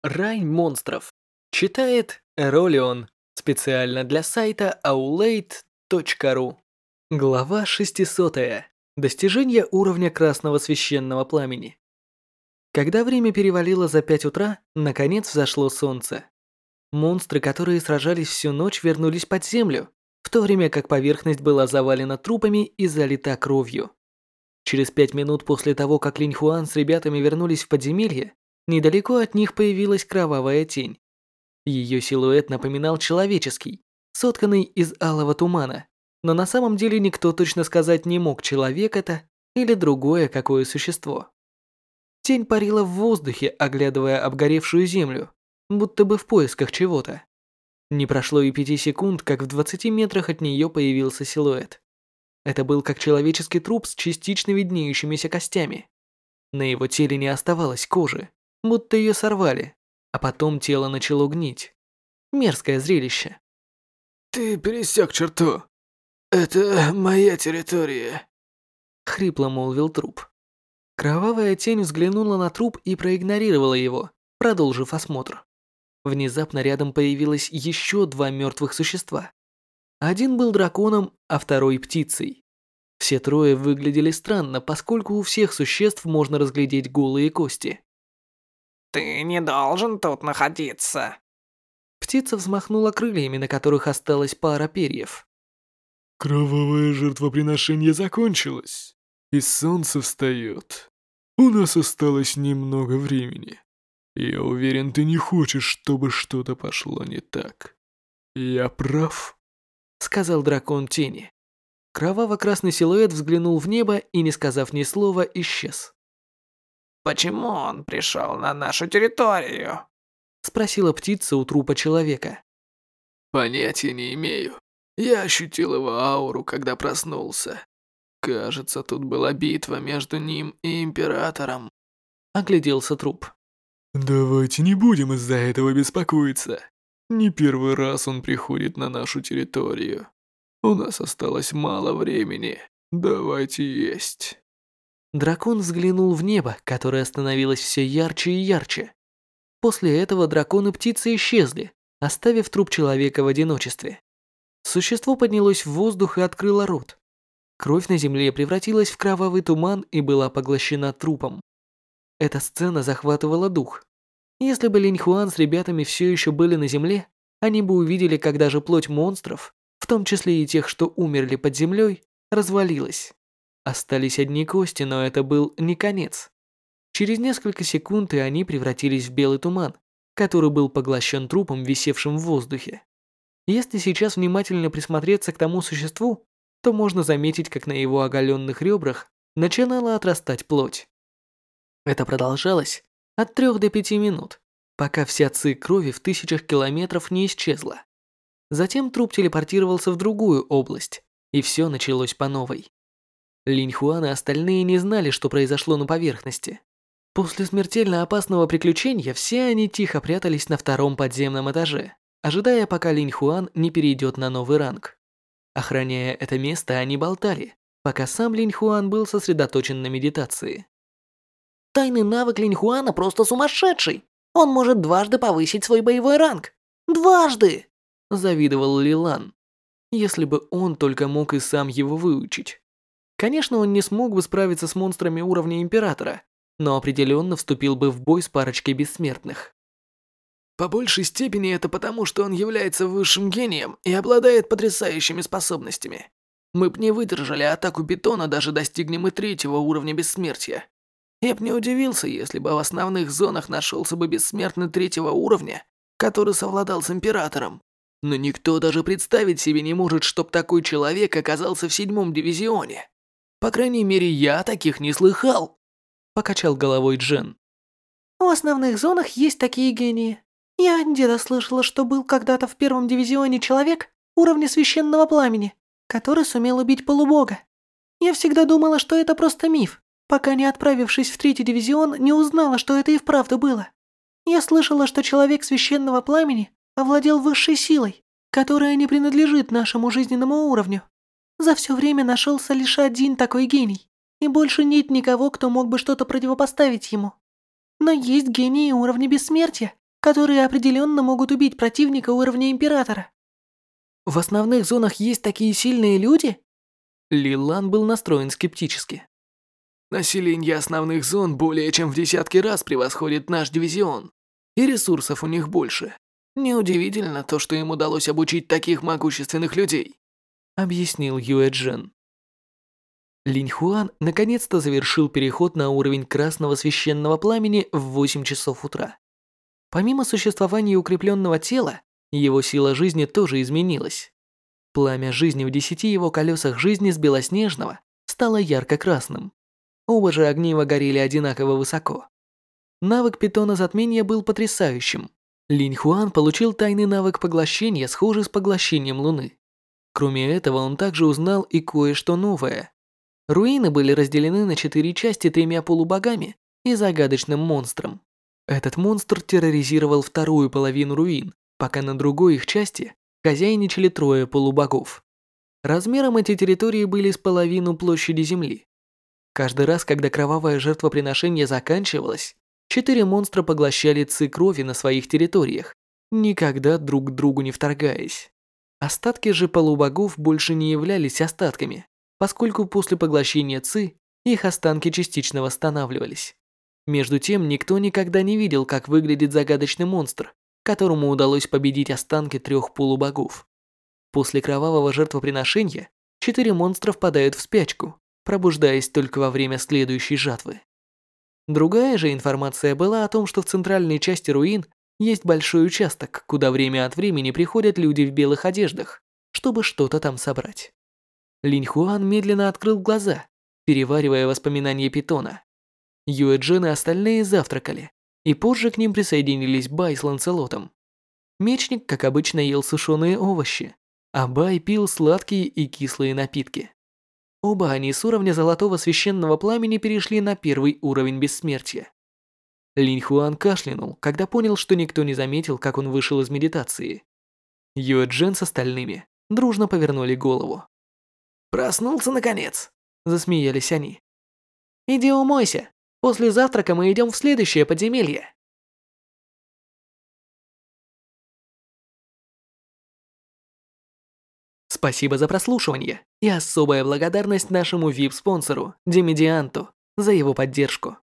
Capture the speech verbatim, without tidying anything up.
Рай монстров. Читает Эролион. Специально для сайта aulade точка ру. Глава шестисотая. Достижение уровня красного священного пламени. Когда время перевалило за пять утра, наконец взошло солнце. Монстры, которые сражались всю ночь, вернулись под землю, в то время как поверхность была завалена трупами и залита кровью. Через пять минут после того, как Линь Хуан с ребятами вернулись в подземелье, недалеко от них появилась кровавая тень. Ее силуэт напоминал человеческий, сотканный из алого тумана, но на самом деле никто точно сказать не мог, человек это или другое какое существо. Тень парила в воздухе, оглядывая обгоревшую землю, будто бы в поисках чего-то. Не прошло и пяти секунд, как в двадцати метрах от нее появился силуэт. Это был как человеческий труп с частично виднеющимися костями. На его теле не оставалось кожи, будто ее сорвали, а потом тело начало гнить. Мерзкое зрелище. «Ты пересек черту. Это моя территория», — хрипло молвил труп. Кровавая тень взглянула на труп и проигнорировала его, продолжив осмотр. Внезапно рядом появилось еще два мертвых существа. Один был драконом, а второй птицей. Все трое выглядели странно, поскольку у всех существ можно разглядеть голые кости. «Ты не должен тут находиться». Птица взмахнула крыльями, на которых осталась пара перьев. «Кровавое жертвоприношение закончилось, и солнце встает. У нас осталось немного времени. Я уверен, ты не хочешь, чтобы что-то пошло не так. Я прав?» Сказал дракон тени. Кроваво-красный силуэт взглянул в небо и, не сказав ни слова, исчез. «Почему он пришел на нашу территорию?» Спросила птица у трупа человека. «Понятия не имею. Я ощутил его ауру, когда проснулся. Кажется, тут была битва между ним и Императором». Огляделся труп. «Давайте не будем из-за этого беспокоиться. Не первый раз он приходит на нашу территорию. У нас осталось мало времени. Давайте есть». Дракон взглянул в небо, которое становилось все ярче и ярче. После этого дракон и птицы исчезли, оставив труп человека в одиночестве. Существо поднялось в воздух и открыло рот. Кровь на земле превратилась в кровавый туман и была поглощена трупом. Эта сцена захватывала дух. Если бы Линь Хуан с ребятами все еще были на земле, они бы увидели, как даже плоть монстров, в том числе и тех, что умерли под землей, развалилась. Остались одни кости, но это был не конец. Через несколько секунд и они превратились в белый туман, который был поглощен трупом, висевшим в воздухе. Если сейчас внимательно присмотреться к тому существу, то можно заметить, как на его оголенных ребрах начинала отрастать плоть. Это продолжалось от трех до пяти минут, пока вся ци крови в тысячах километров не исчезла. Затем труп телепортировался в другую область, и все началось по новой. Линь Хуан и остальные не знали, что произошло на поверхности. После смертельно опасного приключения все они тихо прятались на втором подземном этаже, ожидая, пока Линь Хуан не перейдет на новый ранг. Охраняя это место, они болтали, пока сам Линь Хуан был сосредоточен на медитации. «Тайный навык Линь Хуана просто сумасшедший. Он может дважды повысить свой боевой ранг. Дважды!» Завидовал Лилан. Если бы он только мог и сам его выучить. Конечно, он не смог бы справиться с монстрами уровня Императора, но определенно вступил бы в бой с парочкой бессмертных. По большей степени это потому, что он является высшим гением и обладает потрясающими способностями. Мы б не выдержали атаку Питона, даже достигнем мы третьего уровня бессмертия. Я б не удивился, если бы в основных зонах нашелся бы бессмертный третьего уровня, который совладал с Императором. Но никто даже представить себе не может, чтоб такой человек оказался в седьмом дивизионе. По крайней мере, я таких не слыхал. Покачал головой Джен. В основных зонах есть такие гении. Я где-то слышала, что был когда-то в первом дивизионе человек уровня священного пламени, который сумел убить полубога. Я всегда думала, что это просто миф, пока не отправившись в третий дивизион, не узнала, что это и вправду было. Я слышала, что человек священного пламени овладел высшей силой, которая не принадлежит нашему жизненному уровню. За все время нашелся лишь один такой гений, и больше нет никого, кто мог бы что-то противопоставить ему. Но есть гении уровня бессмертия, которые определенно могут убить противника уровня Императора. В основных зонах есть такие сильные люди? Ли Лан был настроен скептически. Население основных зон более чем в десятки раз превосходит наш дивизион. И ресурсов у них больше. Неудивительно то, что им удалось обучить таких могущественных людей. Объяснил Юэ Джен. Линь Хуан наконец-то завершил переход на уровень красного священного пламени в восемь часов утра. Помимо существования укрепленного тела, его сила жизни тоже изменилась. Пламя жизни в десяти его колесах жизни с белоснежного стало ярко-красным. Оба же огнива горели одинаково высоко. Навык питона затмения был потрясающим. Линь Хуан получил тайный навык поглощения, схожий с поглощением Луны. Кроме этого, он также узнал и кое-что новое. Руины были разделены на четыре части тремя полубогами и загадочным монстром. Этот монстр терроризировал вторую половину руин, пока на другой их части хозяйничали трое полубогов. Размером эти территории были с половину площади Земли. Каждый раз, когда кровавое жертвоприношение заканчивалось, четыре монстра поглощали ци крови на своих территориях, никогда друг к другу не вторгаясь. Остатки же полубогов больше не являлись остатками, поскольку после поглощения ци их останки частично восстанавливались. Между тем, никто никогда не видел, как выглядит загадочный монстр, которому удалось победить останки трех полубогов. После кровавого жертвоприношения четыре монстра впадают в спячку, пробуждаясь только во время следующей жатвы. Другая же информация была о том, что в центральной части руин есть большой участок, куда время от времени приходят люди в белых одеждах, чтобы что-то там собрать. Линь Хуан медленно открыл глаза, переваривая воспоминания питона. Юэ Джен и остальные завтракали, и позже к ним присоединились Бай с Ланселотом. Мечник, как обычно, ел сушеные овощи, а Бай пил сладкие и кислые напитки. Оба они с уровня золотого священного пламени перешли на первый уровень бессмертия. Линь Хуан кашлянул, когда понял, что никто не заметил, как он вышел из медитации. Юэ Джен с остальными дружно повернули голову. «Проснулся, наконец!» – засмеялись они. «Иди умойся. После завтрака мы идем в следующее подземелье». Спасибо за прослушивание и особая благодарность нашему ви ай пи-спонсору Демидианту за его поддержку.